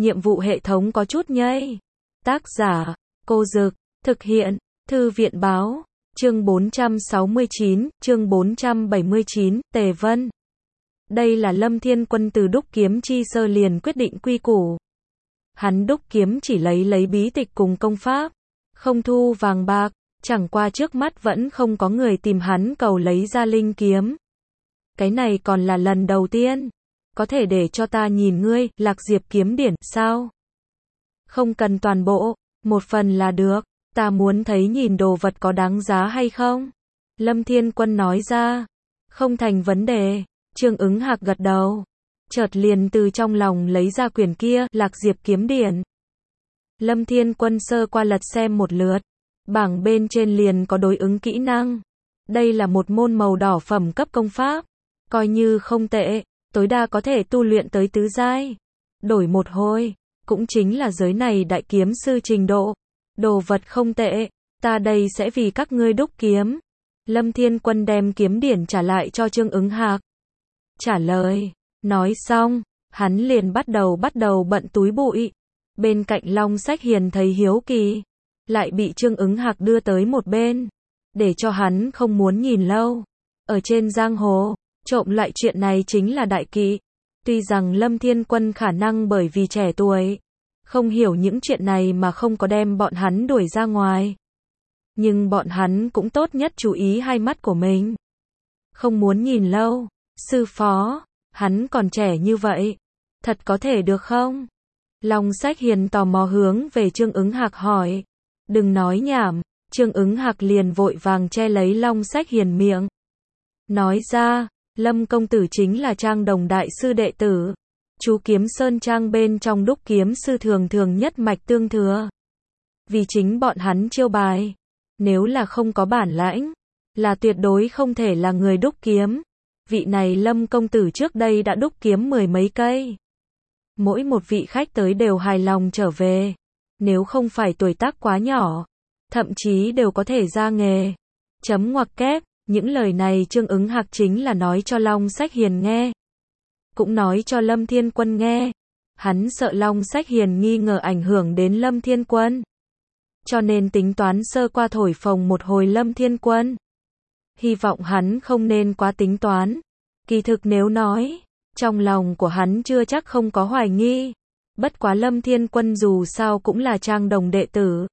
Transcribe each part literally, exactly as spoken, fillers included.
nhiệm vụ hệ thống có chút nhây. Tác giả, Cô Dực, thực hiện, Thư viện báo, chương bốn trăm sáu mươi chín, chương bốn trăm bảy mươi chín, Tề Vân. Đây là Lâm Thiên Quân từ đúc kiếm chi sơ liền quyết định quy củ. Hắn đúc kiếm chỉ lấy lấy bí tịch cùng công pháp, không thu vàng bạc, chẳng qua trước mắt vẫn không có người tìm hắn cầu lấy ra linh kiếm. Cái này còn là lần đầu tiên. Có thể để cho ta nhìn ngươi, Lạc Diệp kiếm điển, sao? Không cần toàn bộ, một phần là được, ta muốn thấy nhìn đồ vật có đáng giá hay không? Lâm Thiên Quân nói ra, không thành vấn đề, Trương Ứng Hạc gật đầu, chợt liền từ trong lòng lấy ra quyển kia, Lạc Diệp kiếm điển. Lâm Thiên Quân sơ qua lật xem một lượt, bảng bên trên liền có đối ứng kỹ năng. Đây là một môn màu đỏ phẩm cấp công pháp, coi như không tệ. Tối đa có thể tu luyện tới tứ giai. Đổi một hồi, cũng chính là giới này đại kiếm sư trình độ. Đồ vật không tệ, ta đây sẽ vì các ngươi đúc kiếm. Lâm Thiên Quân đem kiếm điển trả lại cho Trương Ứng Hạc. Trả lời, nói xong, hắn liền bắt đầu bắt đầu bận túi bụi. Bên cạnh Long Sách Hiền thấy hiếu kỳ, lại bị Trương Ứng Hạc đưa tới một bên, để cho hắn không muốn nhìn lâu. Ở trên giang hồ, trộm loại chuyện này chính là đại kỵ. Tuy rằng Lâm Thiên Quân khả năng bởi vì trẻ tuổi, không hiểu những chuyện này mà không có đem bọn hắn đuổi ra ngoài. Nhưng bọn hắn cũng tốt nhất chú ý hai mắt của mình. Không muốn nhìn lâu. Sư phó, hắn còn trẻ như vậy. Thật có thể được không? Long Sách Hiền tò mò hướng về Trương Ứng Hạc hỏi. Đừng nói nhảm. Trương Ứng Hạc liền vội vàng che lấy Long Sách Hiền miệng. Nói ra, Lâm công tử chính là Trang Đồng đại sư đệ tử. Chú Kiếm Sơn Trang bên trong đúc kiếm sư thường thường nhất mạch tương thừa. Vì chính bọn hắn chiêu bài, nếu là không có bản lãnh, là tuyệt đối không thể là người đúc kiếm. Vị này Lâm công tử trước đây đã đúc kiếm mười mấy cây. Mỗi một vị khách tới đều hài lòng trở về. Nếu không phải tuổi tác quá nhỏ, thậm chí đều có thể ra nghề. Chấm ngoặc kép. Những lời này Trương Ứng Hạc chính là nói cho Long Sách Hiền nghe. Cũng nói cho Lâm Thiên Quân nghe. Hắn sợ Long Sách Hiền nghi ngờ ảnh hưởng đến Lâm Thiên Quân. Cho nên tính toán sơ qua thổi phồng một hồi Lâm Thiên Quân. Hy vọng hắn không nên quá tính toán. Kỳ thực nếu nói, trong lòng của hắn chưa chắc không có hoài nghi. Bất quá Lâm Thiên Quân dù sao cũng là Trang Đồng đệ tử.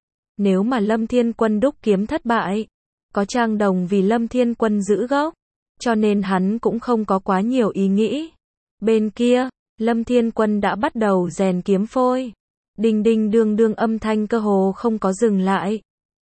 Nếu mà Lâm Thiên Quân đúc kiếm thất bại, có Trang Đồng vì Lâm Thiên Quân giữ gốc, cho nên hắn cũng không có quá nhiều ý nghĩ. Bên kia, Lâm Thiên Quân đã bắt đầu rèn kiếm phôi. Đinh đinh đương đương âm thanh cơ hồ không có dừng lại.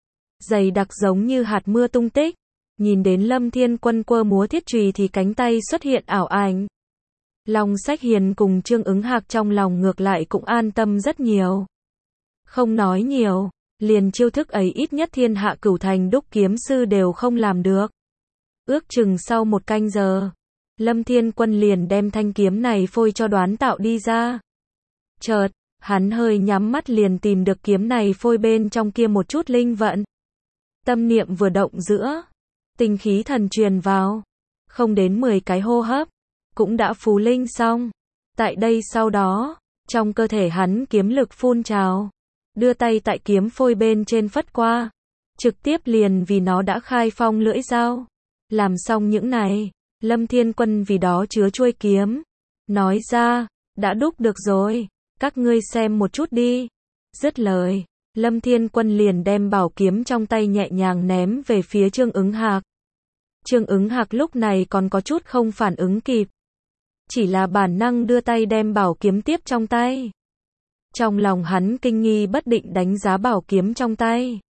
Dày đặc giống như hạt mưa tung tích. Nhìn đến Lâm Thiên Quân quơ múa thiết chùy thì cánh tay xuất hiện ảo ảnh. Long Sách Hiền cùng Trương Ứng Hạc trong lòng ngược lại cũng an tâm rất nhiều. Không nói nhiều. Liền chiêu thức ấy ít nhất thiên hạ cửu thành đúc kiếm sư đều không làm được. Ước chừng sau một canh giờ, Lâm Thiên Quân liền đem thanh kiếm này phôi cho Đoán Tạo đi ra. Chợt, hắn hơi nhắm mắt liền tìm được kiếm này phôi bên trong kia một chút linh vận. Tâm niệm vừa động giữa, tinh khí thần truyền vào, không đến mười cái hô hấp, cũng đã phù linh xong. Tại đây sau đó, trong cơ thể hắn kiếm lực phun trào. Đưa tay tại kiếm phôi bên trên phất qua, trực tiếp liền vì nó đã khai phong lưỡi dao. Làm xong những này, Lâm Thiên Quân vì đó chứa chuôi kiếm, nói ra, đã đúc được rồi, các ngươi xem một chút đi. Dứt lời, Lâm Thiên Quân liền đem bảo kiếm trong tay nhẹ nhàng ném về phía Trương Ứng Hạc. Trương Ứng Hạc lúc này còn có chút không phản ứng kịp, chỉ là bản năng đưa tay đem bảo kiếm tiếp trong tay. Trong lòng hắn kinh nghi bất định đánh giá bảo kiếm trong tay.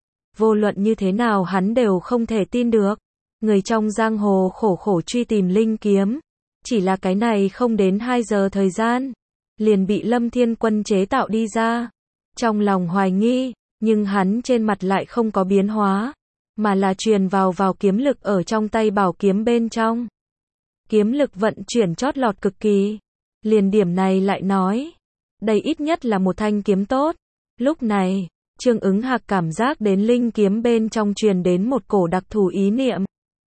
Vô luận như thế nào hắn đều không thể tin được. Người trong giang hồ khổ khổ truy tìm linh kiếm. Chỉ là cái này không đến hai giờ thời gian. Liền bị Lâm Thiên Quân chế tạo đi ra. Trong lòng hoài nghi, nhưng hắn trên mặt lại không có biến hóa. Mà là truyền vào vào kiếm lực ở trong tay bảo kiếm bên trong. Kiếm lực vận chuyển chót lọt cực kỳ. Liền điểm này lại nói. Đây ít nhất là một thanh kiếm tốt. Lúc này, Trương Ứng Hạc cảm giác đến linh kiếm bên trong truyền đến một cổ đặc thù ý niệm.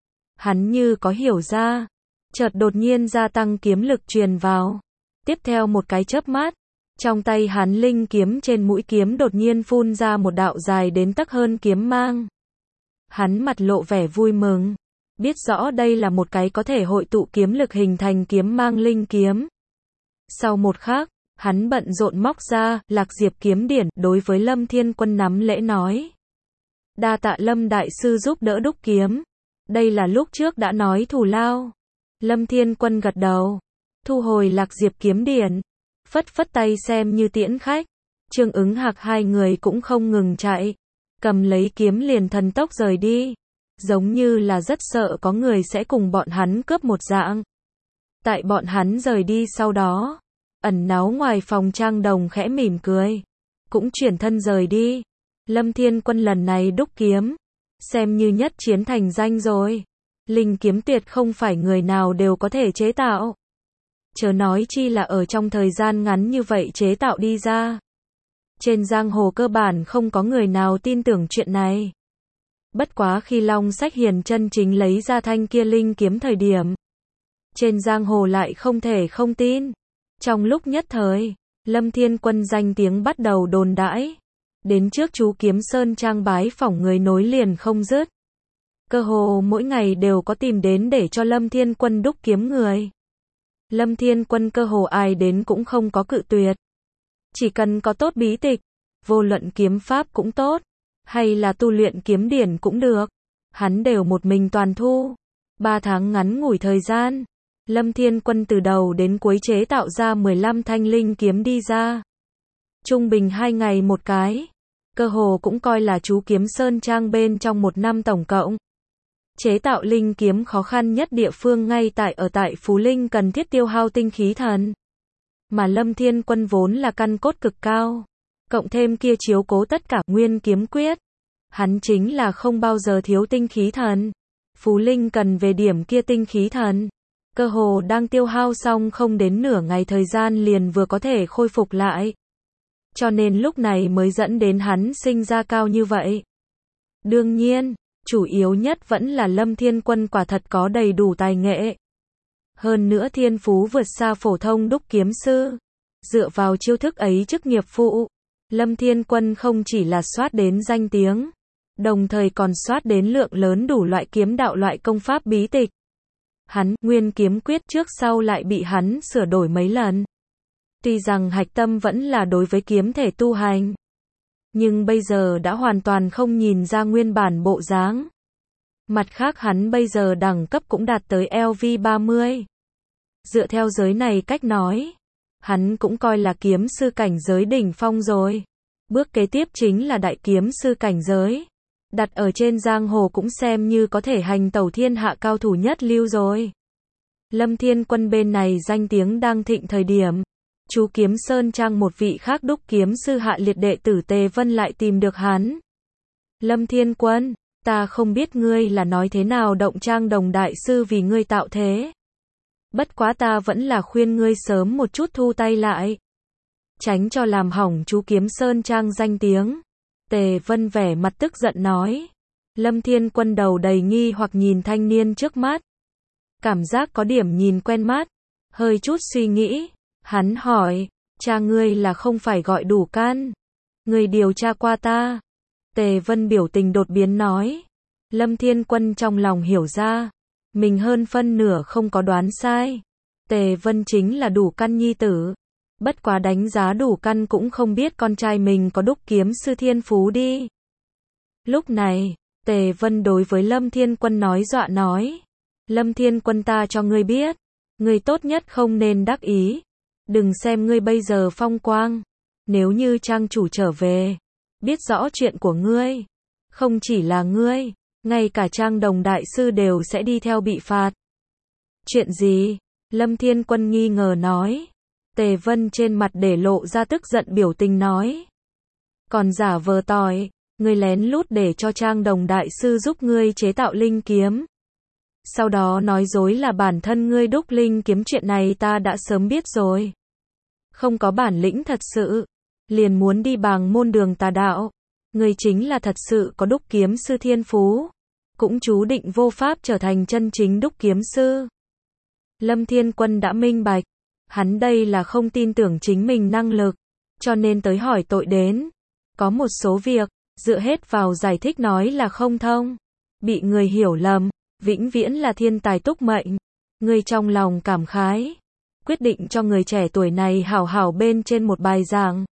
Hắn như có hiểu ra, chợt đột nhiên gia tăng kiếm lực truyền vào. Tiếp theo một cái chớp mắt, Trong tay hắn linh kiếm trên mũi kiếm đột nhiên phun ra một đạo dài đến tấc hơn kiếm mang. Hắn mặt lộ vẻ vui mừng, biết rõ đây là một cái có thể hội tụ kiếm lực hình thành kiếm mang linh kiếm. Sau một khắc, hắn bận rộn móc ra Lạc Diệp kiếm điển, đối với Lâm Thiên Quân nắm lễ nói: đa tạ Lâm đại sư giúp đỡ đúc kiếm, đây là lúc trước đã nói thù lao. Lâm Thiên Quân gật đầu, thu hồi Lạc Diệp kiếm điển, phất phất tay xem như tiễn khách. Trương Ứng Hạc hai người cũng không ngừng chạy, cầm lấy kiếm liền thần tốc rời đi, giống như là rất sợ có người sẽ cùng bọn hắn cướp một dạng. Tại bọn hắn rời đi sau đó, ẩn náu ngoài phòng Trang Đồng khẽ mỉm cười, cũng chuyển thân rời đi. Lâm Thiên Quân lần này đúc kiếm, xem như nhất chiến thành danh rồi. Linh kiếm tuyệt không phải người nào đều có thể chế tạo, chớ nói chi là ở trong thời gian ngắn như vậy chế tạo đi ra. Trên giang hồ cơ bản không có người nào tin tưởng chuyện này. Bất quá khi Long Sách Hiền chân chính lấy ra thanh kia linh kiếm thời điểm, trên giang hồ lại không thể không tin. Trong lúc nhất thời, Lâm Thiên Quân danh tiếng bắt đầu đồn đãi, đến trước chú Kiếm Sơn Trang bái phỏng người nối liền không dứt. Cơ hồ mỗi ngày đều có tìm đến để cho Lâm Thiên Quân đúc kiếm người. Lâm Thiên Quân cơ hồ ai đến cũng không có cự tuyệt. Chỉ cần có tốt bí tịch, vô luận kiếm pháp cũng tốt, hay là tu luyện kiếm điển cũng được, hắn đều một mình toàn thu. Ba tháng ngắn ngủi thời gian, Lâm Thiên Quân từ đầu đến cuối chế tạo ra mười lăm thanh linh kiếm đi ra. Trung bình hai ngày một cái, cơ hồ cũng coi là chú Kiếm Sơn Trang bên trong một năm tổng cộng. Chế tạo linh kiếm khó khăn nhất địa phương ngay tại ở tại Phú Linh cần thiết tiêu hao tinh khí thần. Mà Lâm Thiên Quân vốn là căn cốt cực cao, cộng thêm kia chiếu cố tất cả nguyên kiếm quyết, hắn chính là không bao giờ thiếu tinh khí thần. Phú Linh cần về điểm kia tinh khí thần, cơ hồ đang tiêu hao xong không đến nửa ngày thời gian liền vừa có thể khôi phục lại. Cho nên lúc này mới dẫn đến hắn sinh ra cao như vậy. Đương nhiên, chủ yếu nhất vẫn là Lâm Thiên Quân quả thật có đầy đủ tài nghệ. Hơn nữa thiên phú vượt xa phổ thông đúc kiếm sư. Dựa vào chiêu thức ấy chức nghiệp phụ, Lâm Thiên Quân không chỉ là soát đến danh tiếng, đồng thời còn soát đến lượng lớn đủ loại kiếm đạo loại công pháp bí tịch. Hắn, nguyên kiếm quyết trước sau lại bị hắn sửa đổi mấy lần. Tuy rằng hạch tâm vẫn là đối với kiếm thể tu hành, nhưng bây giờ đã hoàn toàn không nhìn ra nguyên bản bộ dáng. Mặt khác hắn bây giờ đẳng cấp cũng đạt tới L V ba mươi. Dựa theo giới này cách nói, hắn cũng coi là kiếm sư cảnh giới đỉnh phong rồi. Bước kế tiếp chính là đại kiếm sư cảnh giới. Đặt ở trên giang hồ cũng xem như có thể hành tẩu thiên hạ cao thủ nhất lưu rồi. Lâm Thiên Quân bên này danh tiếng đang thịnh thời điểm, chú Kiếm Sơn Trang một vị khác đúc kiếm sư hạ liệt đệ tử Tề Vân lại tìm được hắn. Lâm Thiên Quân, ta không biết ngươi là nói thế nào động Trang Đồng đại sư vì ngươi tạo thế. Bất quá ta vẫn là khuyên ngươi sớm một chút thu tay lại, tránh cho làm hỏng chú Kiếm Sơn Trang danh tiếng. Tề Vân vẻ mặt tức giận nói. Lâm Thiên Quân đầu đầy nghi hoặc nhìn thanh niên trước mắt. Cảm giác có điểm nhìn quen mắt. Hơi chút suy nghĩ, hắn hỏi, cha ngươi là không phải gọi Đủ Can? Ngươi điều tra qua ta? Tề Vân biểu tình đột biến nói. Lâm Thiên Quân trong lòng hiểu ra, mình hơn phân nửa không có đoán sai. Tề Vân chính là Đủ Căn nhi tử. Bất quá đánh giá Đủ Căn cũng không biết con trai mình có đúc kiếm sư thiên phú đi. Lúc này, Tề Vân đối với Lâm Thiên Quân nói dọa nói. Lâm Thiên Quân, ta cho ngươi biết, ngươi tốt nhất không nên đắc ý. Đừng xem ngươi bây giờ phong quang, nếu như trang chủ trở về, biết rõ chuyện của ngươi, không chỉ là ngươi, ngay cả Trang Đồng đại sư đều sẽ đi theo bị phạt. Chuyện gì? Lâm Thiên Quân nghi ngờ nói. Tề Vân trên mặt để lộ ra tức giận biểu tình nói. Còn giả vờ tỏi, ngươi lén lút để cho Trang Đồng đại sư giúp ngươi chế tạo linh kiếm. Sau đó nói dối là bản thân ngươi đúc linh kiếm, chuyện này ta đã sớm biết rồi. Không có bản lĩnh thật sự, liền muốn đi bàng môn đường tà đạo. Ngươi chính là thật sự có đúc kiếm sư thiên phú, cũng chú định vô pháp trở thành chân chính đúc kiếm sư. Lâm Thiên Quân đã minh bạch, hắn đây là không tin tưởng chính mình năng lực, cho nên tới hỏi tội đến. Có một số việc, dựa hết vào giải thích nói là không thông. Bị người hiểu lầm, vĩnh viễn là thiên tài túc mệnh. Ngươi trong lòng cảm khái, quyết định cho người trẻ tuổi này hảo hảo bên trên một bài giảng.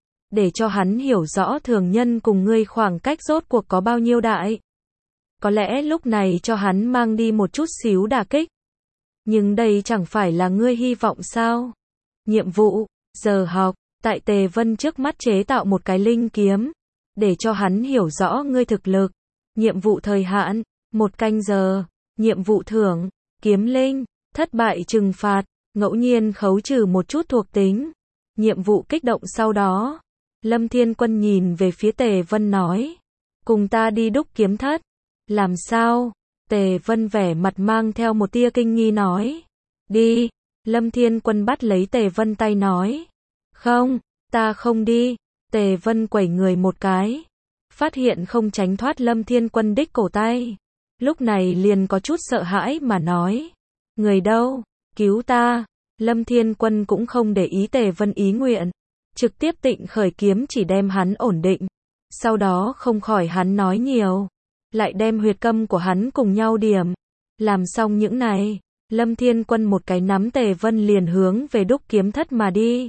Để cho hắn hiểu rõ thường nhân cùng ngươi khoảng cách rốt cuộc có bao nhiêu đại. Có lẽ lúc này cho hắn mang đi một chút xíu đả kích. Nhưng đây chẳng phải là ngươi hy vọng sao? Nhiệm vụ, giờ học, tại Tề Vân trước mắt chế tạo một cái linh kiếm. Để cho hắn hiểu rõ ngươi thực lực. Nhiệm vụ thời hạn, một canh giờ. Nhiệm vụ thưởng, kiếm linh, thất bại trừng phạt, ngẫu nhiên khấu trừ một chút thuộc tính. Nhiệm vụ kích động sau đó. Lâm Thiên Quân nhìn về phía Tề Vân nói. Cùng ta đi đúc kiếm thất. Làm sao? Tề Vân vẻ mặt mang theo một tia kinh nghi nói. Đi. Lâm Thiên Quân bắt lấy Tề Vân tay nói. Không, ta không đi. Tề Vân quẩy người một cái. Phát hiện không tránh thoát Lâm Thiên Quân đích cổ tay. Lúc này liền có chút sợ hãi mà nói. Người đâu? Cứu ta. Lâm Thiên Quân cũng không để ý Tề Vân ý nguyện. Trực tiếp tịnh khởi kiếm chỉ đem hắn ổn định. Sau đó không khỏi hắn nói nhiều. Lại đem huyệt câm của hắn cùng nhau điểm. Làm xong những này, Lâm Thiên Quân một cái nắm Tề Vân liền hướng về đúc kiếm thất mà đi.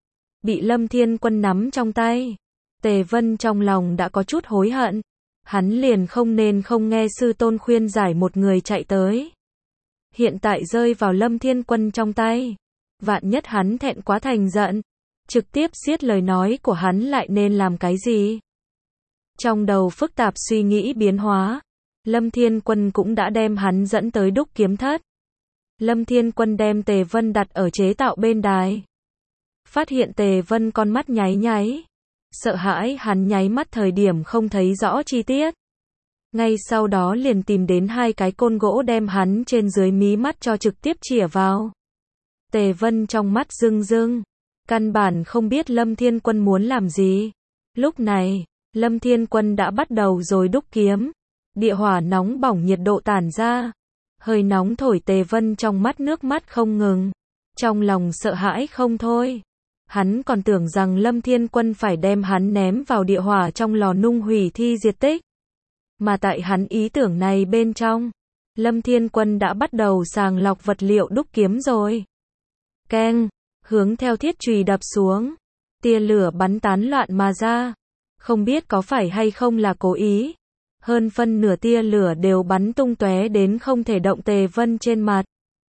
Bị Lâm Thiên Quân nắm trong tay. Tề Vân trong lòng đã có chút hối hận. Hắn liền không nên không nghe sư tôn khuyên giải một người chạy tới. Hiện tại rơi vào Lâm Thiên Quân trong tay. Vạn nhất hắn thẹn quá thành giận. Trực tiếp giết lời nói của hắn lại nên làm cái gì? Trong đầu phức tạp suy nghĩ biến hóa. Lâm Thiên Quân cũng đã đem hắn dẫn tới đúc kiếm thất. Lâm Thiên Quân đem Tề Vân đặt ở chế tạo bên đài. Phát hiện Tề Vân con mắt nháy nháy. Sợ hãi hắn nháy mắt thời điểm không thấy rõ chi tiết. Ngay sau đó liền tìm đến hai cái côn gỗ đem hắn trên dưới mí mắt cho trực tiếp chĩa vào. Tề Vân trong mắt rưng rưng. Căn bản không biết Lâm Thiên Quân muốn làm gì. Lúc này, Lâm Thiên Quân đã bắt đầu rồi đúc kiếm. Địa hỏa nóng bỏng nhiệt độ tản ra. Hơi nóng thổi Tề Vân trong mắt nước mắt không ngừng. Trong lòng sợ hãi không thôi. Hắn còn tưởng rằng Lâm Thiên Quân phải đem hắn ném vào địa hỏa trong lò nung hủy thi diệt tích. Mà tại hắn ý tưởng này bên trong, Lâm Thiên Quân đã bắt đầu sàng lọc vật liệu đúc kiếm rồi. Keng, hướng theo thiết chùy đập xuống. Tia lửa bắn tán loạn mà ra. Không biết có phải hay không là cố ý. Hơn phân nửa tia lửa đều bắn tung tóe đến không thể động Tề Vân trên mặt.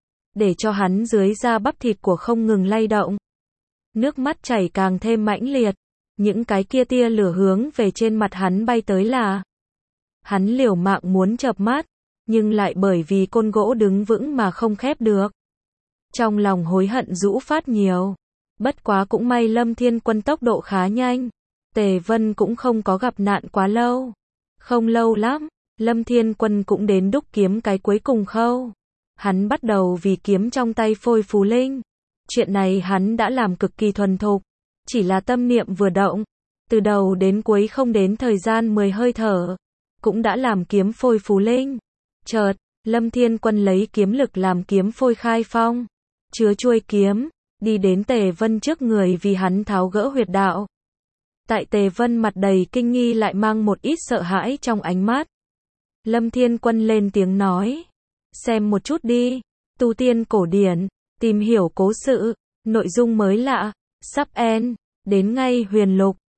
Để cho hắn dưới da bắp thịt của không ngừng lay động. Nước mắt chảy càng thêm mãnh liệt. Những cái kia tia lửa hướng về trên mặt hắn bay tới là. Hắn liều mạng muốn chợp mắt. Nhưng lại bởi vì côn gỗ đứng vững mà không khép được. Trong lòng hối hận rũ phát nhiều. Bất quá cũng may Lâm Thiên Quân tốc độ khá nhanh. Tề Vân cũng không có gặp nạn quá lâu. Không lâu lắm, Lâm Thiên Quân cũng đến đúc kiếm cái cuối cùng khâu. Hắn bắt đầu vì kiếm trong tay phôi phù linh. Chuyện này hắn đã làm cực kỳ thuần thục. Chỉ là tâm niệm vừa động. Từ đầu đến cuối không đến thời gian mười hơi thở. Cũng đã làm kiếm phôi phù linh. Chợt, Lâm Thiên Quân lấy kiếm lực làm kiếm phôi khai phong. Chứa chuôi kiếm, đi đến Tề Vân trước người vì hắn tháo gỡ huyệt đạo. Tại Tề Vân mặt đầy kinh nghi lại mang một ít sợ hãi trong ánh mắt. Lâm Thiên Quân lên tiếng nói. Xem một chút đi. Tu tiên cổ điển. Tìm hiểu cố sự. Nội dung mới lạ. Sắp end. Đến ngay huyền lục.